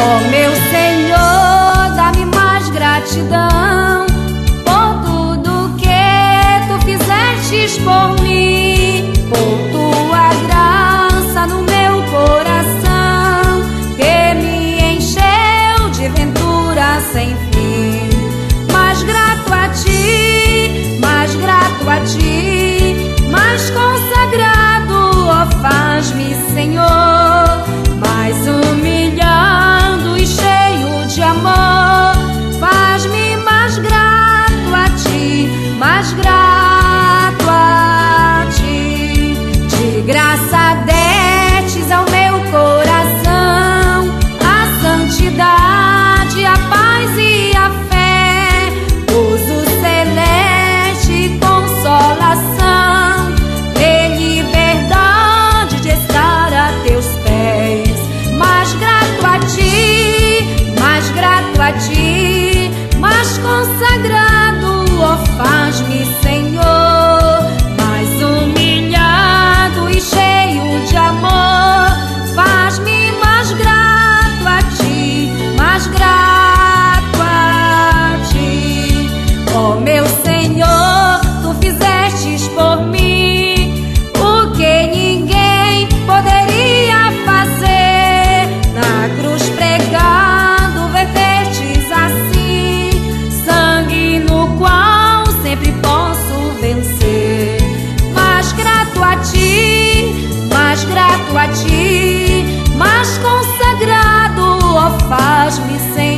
Ó meu Senhor, dá-me mais gratidão por tudo que tu fizestes por mim, por tua graça no meu coração, que me encheu de ventura sem fim. Mais grato a ti, mais grato a ti, mais consagrado, ó, faz-me, Senhor, mais humilhado e cheio de amor. Faz-me mais grato a ti, mais grato a ti. De graça destes ao meu coração a santidade, a paz e a fé, gozo celeste, consolação e liberdade de estar a teus pés. Mais grato a ti, mais grato a ti, mais consagrado, ó, faz-me, Senhor, mais humilhado e cheio de amor. Faz-me mais grato a ti, mais grato a ti. Ó meu Senhor, tu fizestes por mim o que ninguém poderia fazer. Na cruz pregado, vertestes assim sangue no qual sempre posso vencer. Mais grato a ti, mais grato a ti, mais consagrado, ó, faz-me, Senhor.